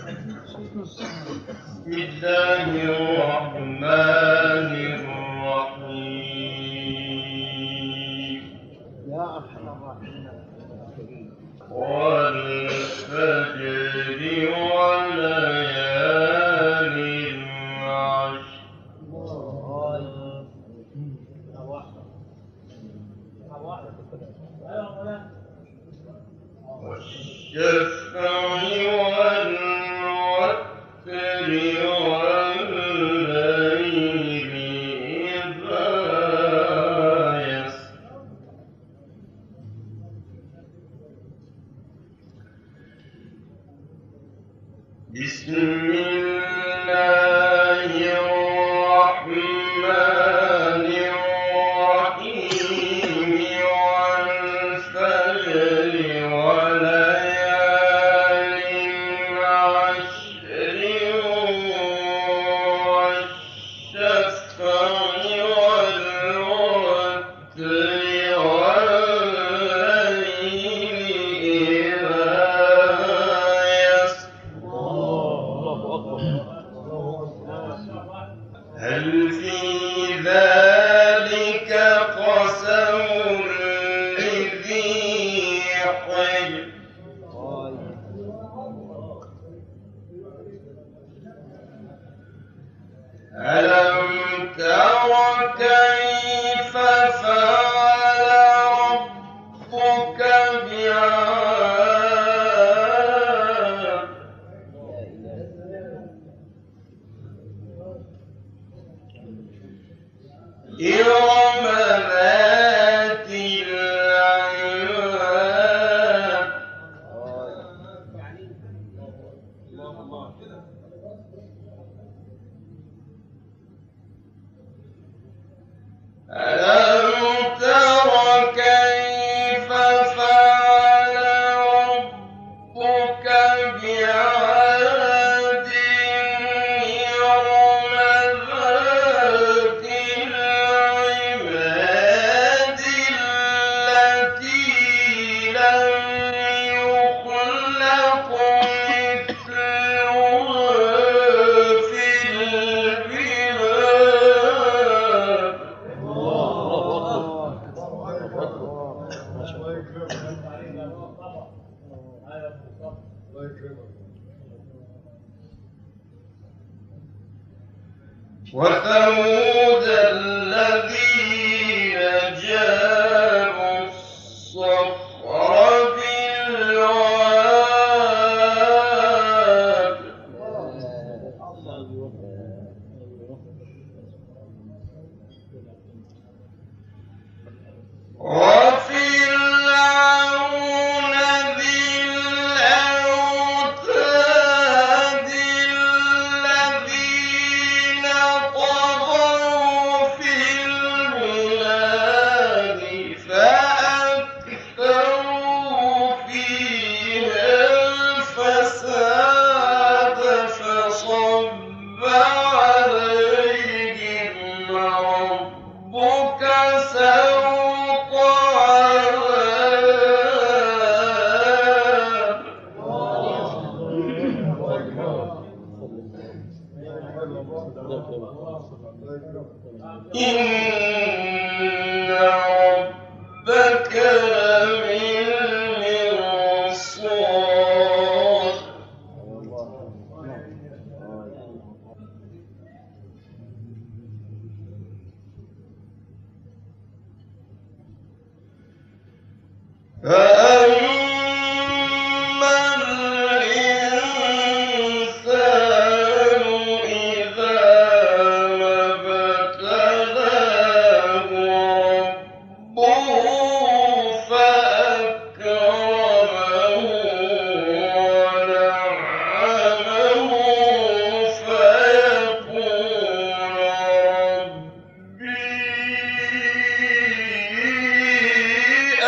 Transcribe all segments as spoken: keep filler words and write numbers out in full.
بسم الله الرحمن الرحيم. يا أرحم الراحمين والفجر وليال عشر والشفع والوتر والليل إذا يسر. بسم الله الرحمن الرحيم. والفجر وليال عشر والشفع والوتر والليل إذا هل في ذلك قسم لذي حجر. ألم تر كيف فعل ربك بعاد. إرم ذات العماد. ألم تر كيف فعل ربك بعاد. إرم ذات العماد التي لم يخلق مثلها في البلاد. وثمود الذين جابوا الصخر بالواد. وفرعون ذي الأوتاد الذين طغوا في البلاد فأكثروا فيها الفساد فصب عليهم ربك سوط عذاب. إن ربك لبالمرصاد. فأما الإنسان إذا ما ابتلاه ربه فأكرمه ونعمه فيقول ربي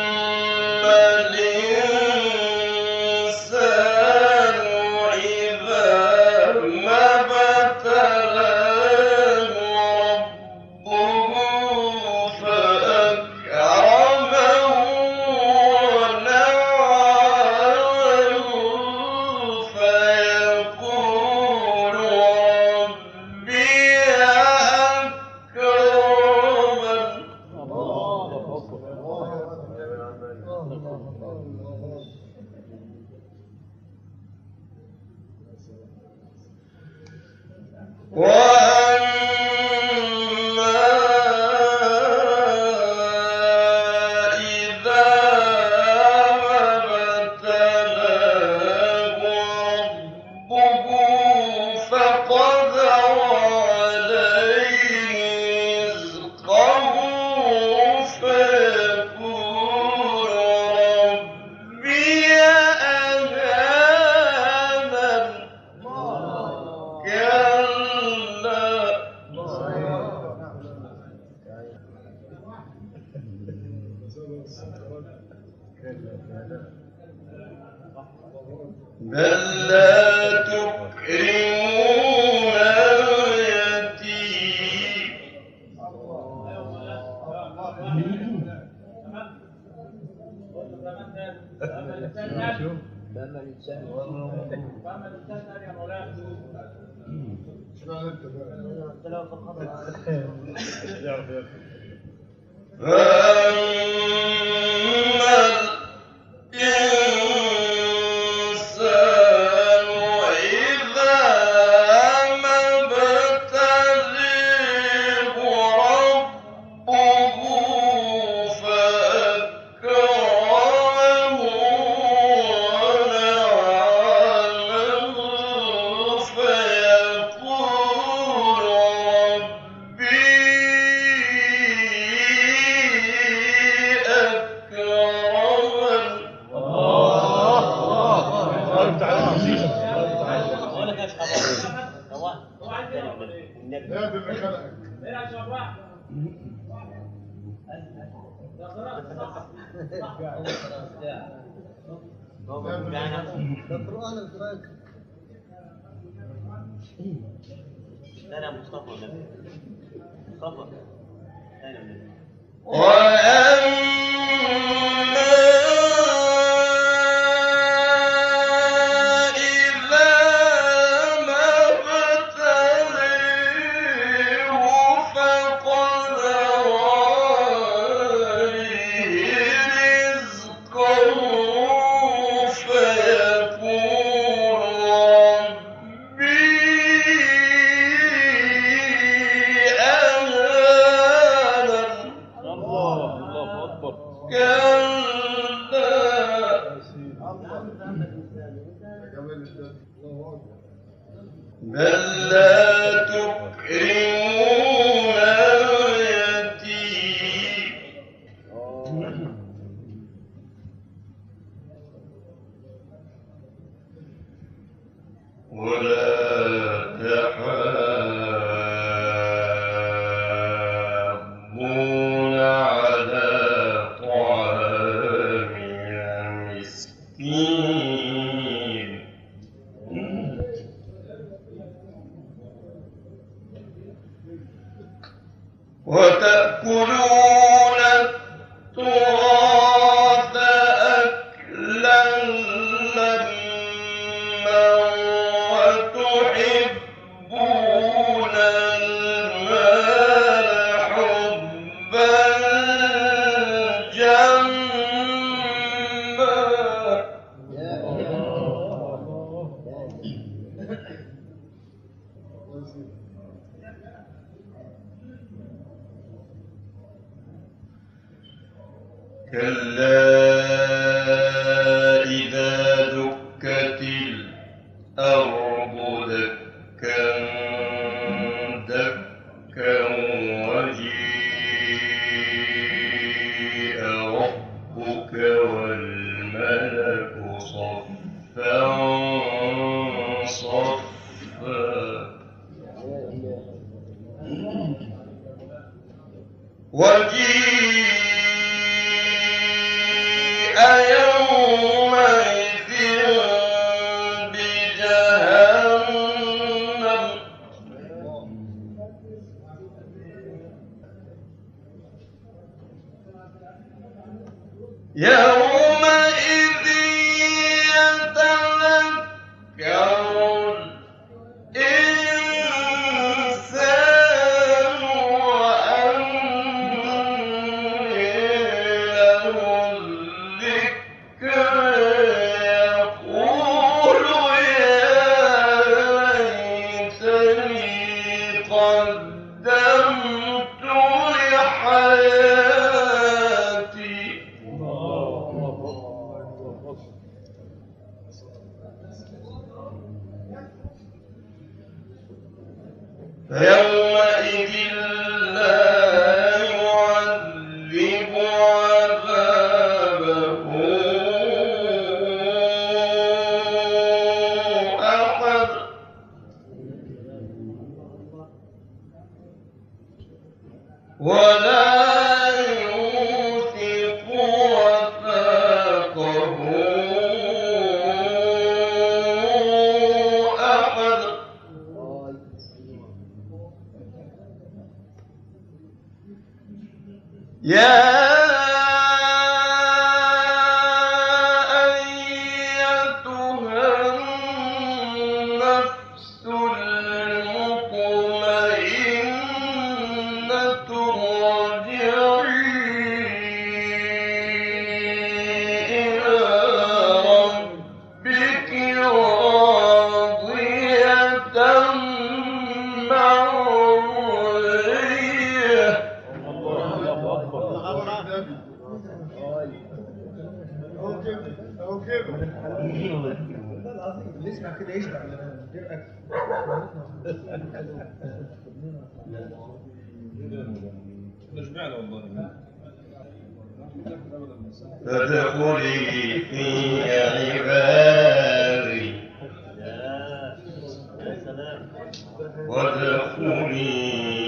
فأما الإنسان إذا بل لا تكرمون اليتيم فأما الإنسان إذا ما ابتليه ربه فأكرمه ونعمه فيقول ربي القرآن القرآن لا لا مصطفى النبي مصطفى لا لا النبي وأما إذا ما ابتليه فقدر عليه رزقه فيقول ربي أهانن بل لا تكرمون اليتيم ولا تحاضون على طعام المسكين وتأكلون التراث أكلا لما وتحبون المال حبا جما كلا إذا دكت الأرض دكا دكا وجيء ربك والملك صفا صفا وجيء يومئذ بجهنم يومئذ يتذكر الإنسان وأنى له الذكر يقول يا ليتني فيومئذ لا يعذب عذابه أحد ولا يوثق وثاقه أحد يا أيتها النفس المطمئنة ارجعي إلى ربك راضية مرضية اللي يسمع كده يشبع من غير اكل. شبعنا والله. فادخلي في عبادي يا سلام. وادخلي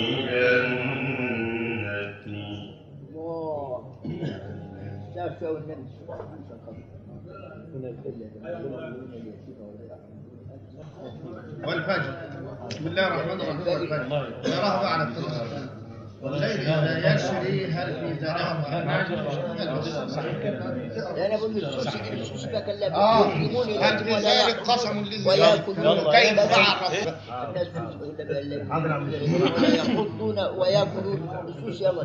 جنتي. شاف شو النبي والفجر. بسم الله الرحمن الرحيم. والفجر يراه على التصل والليل إذا يسري هل في ذلك انا بقول السوسي السوسي ده كلام اه هل في ذلك قسم للذي كيف فعل ربك ويخضون وياكلون السوسي. يلا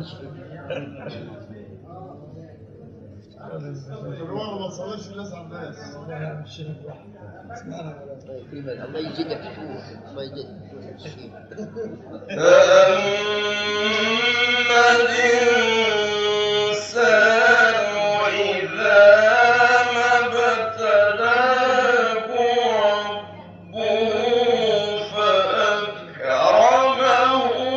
الروح ما تصليش الناس على الناس. الله يزيدك الله يزيدك. فأما الإنسان إذا ما ابتلاه ربه فأكرمه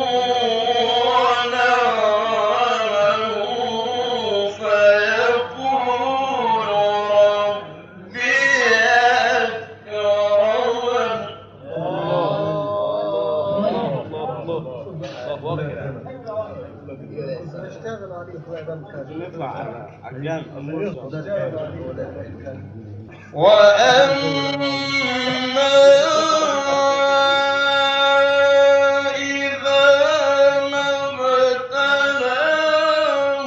ونعمه فيقول ربي أكرمن. اشتغل عليه نطلع على عجان. وأما إذا ما ابتلاه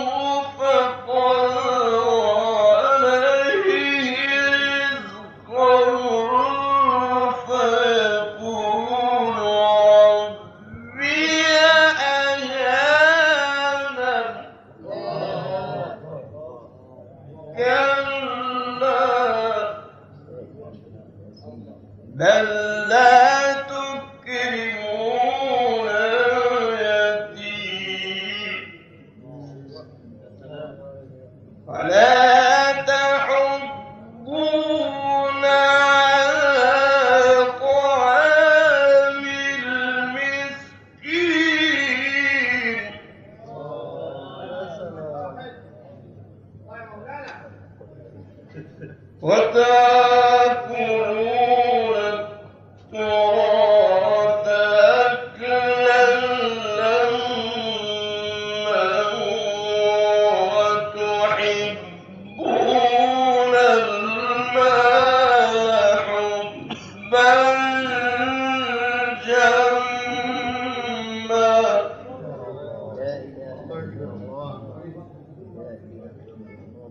فقدر عليه رزقه فيقول ربي أهانن. كلا بل لا تكرمون اليتيم ولا تحضون على طعام المسكين وتأكلون التراث أكلا لما وتحبون المال حبا جما. لا اله الا الله. لا اله الا الله.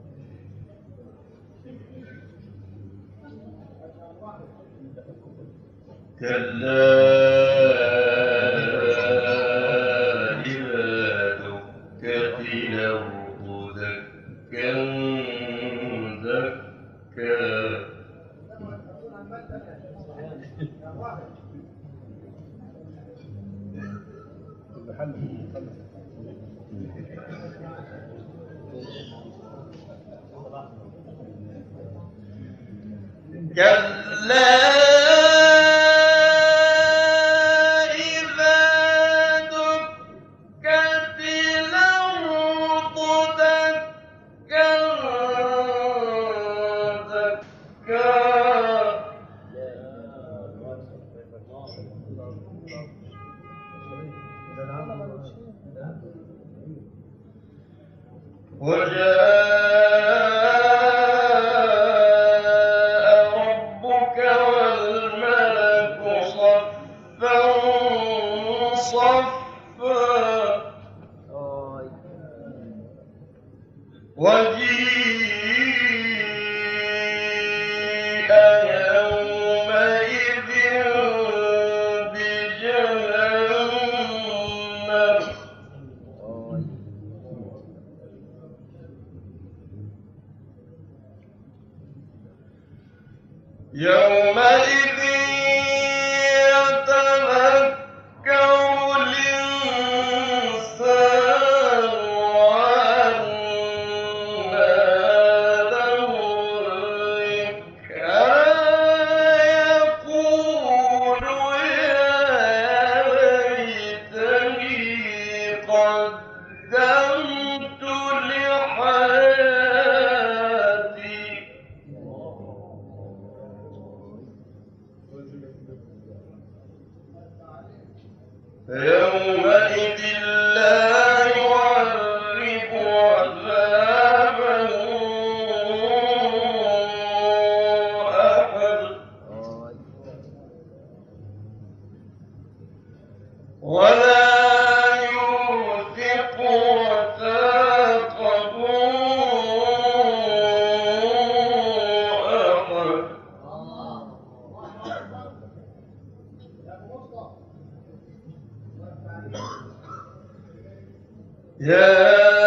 كلا إذا دكت الأرض دكا دكا. كلا إذا وجاء ربك والملك صفا صفا آي وجيء يومئذ بجهنم آي يومئذ يتذكر الإنسان وأنى له الذكرى يقول يا ليتني قدمت لحياتي فيومئذ لا يعذب عذابه أحد آي ولا يوثق وثاقه أحد يا